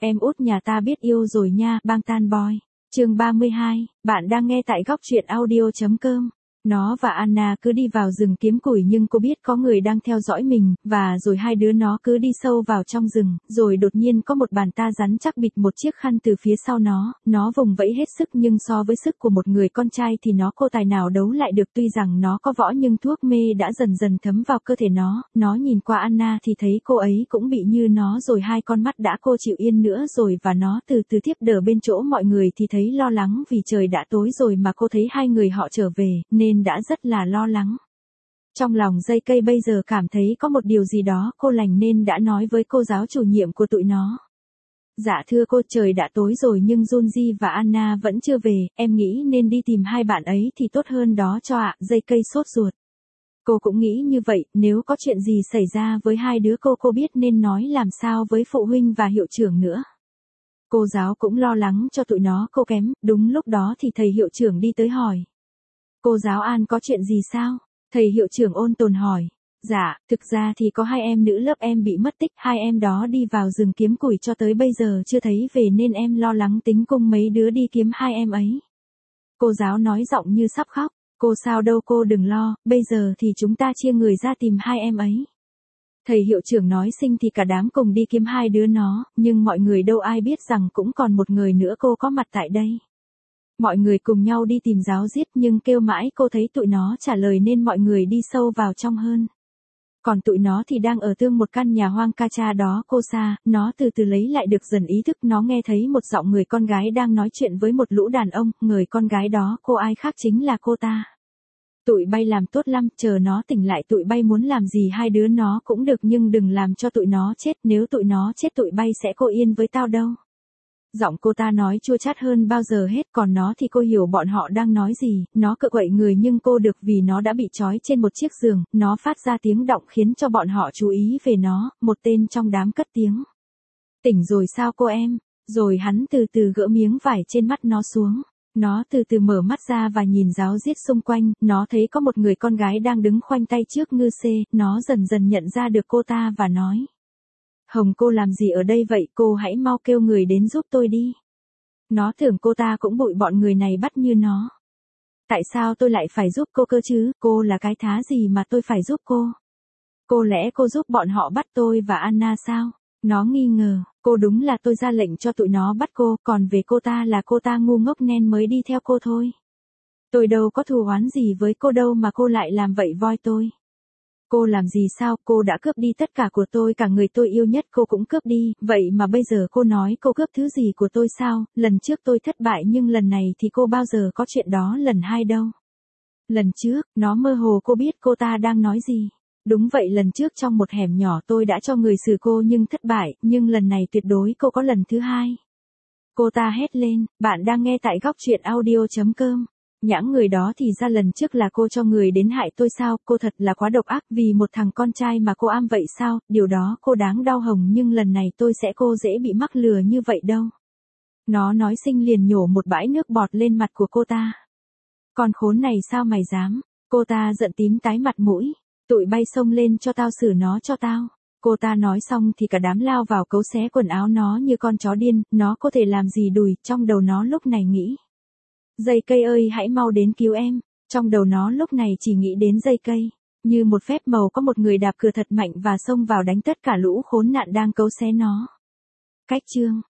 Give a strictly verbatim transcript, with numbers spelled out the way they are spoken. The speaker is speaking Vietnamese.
Em út nhà ta biết yêu rồi nha, bang tan boy. Chương ba mươi hai, bạn đang nghe tại góc truyện audio chấm com. Nó và Anna cứ đi vào rừng kiếm củi nhưng cô biết có người đang theo dõi mình, và rồi hai đứa nó cứ đi sâu vào trong rừng, rồi đột nhiên có một bàn ta rắn chắc bịt một chiếc khăn từ phía sau nó, nó vùng vẫy hết sức nhưng so với sức của một người con trai thì nó cô tài nào đấu lại được. Tuy rằng nó có võ nhưng thuốc mê đã dần dần thấm vào cơ thể nó, nó nhìn qua Anna thì thấy cô ấy cũng bị như nó rồi, hai con mắt đã cô chịu yên nữa rồi, và nó từ từ tiếp đờ bên chỗ mọi người thì thấy lo lắng vì trời đã tối rồi mà cô thấy hai người họ trở về, nên đã rất là lo lắng. Trong lòng dây cây bây giờ cảm thấy có một điều gì đó cô lành nên đã nói với cô giáo chủ nhiệm của tụi nó. Dạ thưa cô, trời đã tối rồi nhưng Junji và Anna vẫn chưa về, em nghĩ nên đi tìm hai bạn ấy thì tốt hơn đó cho ạ. Dây cây sốt ruột. Cô cũng nghĩ như vậy, nếu có chuyện gì xảy ra với hai đứa cô cô biết nên nói làm sao với phụ huynh và hiệu trưởng nữa. Cô giáo cũng lo lắng cho tụi nó cô kém. Đúng lúc đó thì thầy hiệu trưởng đi tới hỏi. Cô giáo An có chuyện gì sao? Thầy hiệu trưởng ôn tồn hỏi. Dạ, thực ra thì có hai em nữ lớp em bị mất tích, hai em đó đi vào rừng kiếm củi cho tới bây giờ chưa thấy về nên em lo lắng tính cùng mấy đứa đi kiếm hai em ấy. Cô giáo nói giọng như sắp khóc. Cô sao đâu cô đừng lo, bây giờ thì chúng ta chia người ra tìm hai em ấy. Thầy hiệu trưởng nói sinh thì cả đám cùng đi kiếm hai đứa nó, nhưng mọi người đâu ai biết rằng cũng còn một người nữa cô có mặt tại đây. Mọi người cùng nhau đi tìm giáo giết nhưng kêu mãi cô thấy tụi nó trả lời nên mọi người đi sâu vào trong hơn. Còn tụi nó thì đang ở tương một căn nhà hoang ca cha đó cô xa, nó từ từ lấy lại được dần ý thức, nó nghe thấy một giọng người con gái đang nói chuyện với một lũ đàn ông, người con gái đó cô ai khác chính là cô ta. Tụi bay làm tốt lắm, chờ nó tỉnh lại tụi bay muốn làm gì hai đứa nó cũng được nhưng đừng làm cho tụi nó chết, nếu tụi nó chết tụi bay sẽ cô yên với tao đâu. Giọng cô ta nói chua chát hơn bao giờ hết, còn nó thì cô hiểu bọn họ đang nói gì, nó cựa quậy người nhưng cô được vì nó đã bị trói trên một chiếc giường, nó phát ra tiếng động khiến cho bọn họ chú ý về nó, một tên trong đám cất tiếng. Tỉnh rồi sao cô em? Rồi hắn từ từ gỡ miếng vải trên mắt nó xuống. Nó từ từ mở mắt ra và nhìn ráo riết xung quanh, nó thấy có một người con gái đang đứng khoanh tay trước ngư xê, nó dần dần nhận ra được cô ta và nói. Hồng cô làm gì ở đây vậy, cô hãy mau kêu người đến giúp tôi đi. Nó tưởng cô ta cũng bụi bọn người này bắt như nó. Tại sao tôi lại phải giúp cô cơ chứ, cô là cái thá gì mà tôi phải giúp cô? Cô lẽ cô giúp bọn họ bắt tôi và Anna sao? Nó nghi ngờ, cô đúng là tôi ra lệnh cho tụi nó bắt cô, còn về cô ta là cô ta ngu ngốc nên mới đi theo cô thôi. Tôi đâu có thù oán gì với cô đâu mà cô lại làm vậy voi tôi. Cô làm gì sao, cô đã cướp đi tất cả của tôi, cả người tôi yêu nhất cô cũng cướp đi, vậy mà bây giờ cô nói cô cướp thứ gì của tôi sao, lần trước tôi thất bại nhưng lần này thì cô bao giờ có chuyện đó lần hai đâu. Lần trước, nó mơ hồ cô biết cô ta đang nói gì. Đúng vậy, lần trước trong một hẻm nhỏ tôi đã cho người xử cô nhưng thất bại, nhưng lần này tuyệt đối cô có lần thứ hai. Cô ta hét lên, bạn đang nghe tại góc truyện audio chấm com. Nhãng người đó thì ra lần trước là cô cho người đến hại tôi sao, cô thật là quá độc ác, vì một thằng con trai mà cô am vậy sao, điều đó cô đáng đau hồng nhưng lần này tôi sẽ cô dễ bị mắc lừa như vậy đâu. Nó nói sinh liền nhổ một bãi nước bọt lên mặt của cô ta. Con khốn này sao mày dám, cô ta giận tím tái mặt mũi, tụi bay xông lên cho tao xử nó cho tao. Cô ta nói xong thì cả đám lao vào cấu xé quần áo nó như con chó điên, nó có thể làm gì đùi, trong đầu nó lúc này nghĩ. Dây cây ơi hãy mau đến cứu em, trong đầu nó lúc này chỉ nghĩ đến dây cây. Như một phép màu có một người đạp cửa thật mạnh và xông vào đánh tất cả lũ khốn nạn đang cấu xé nó. Cách chương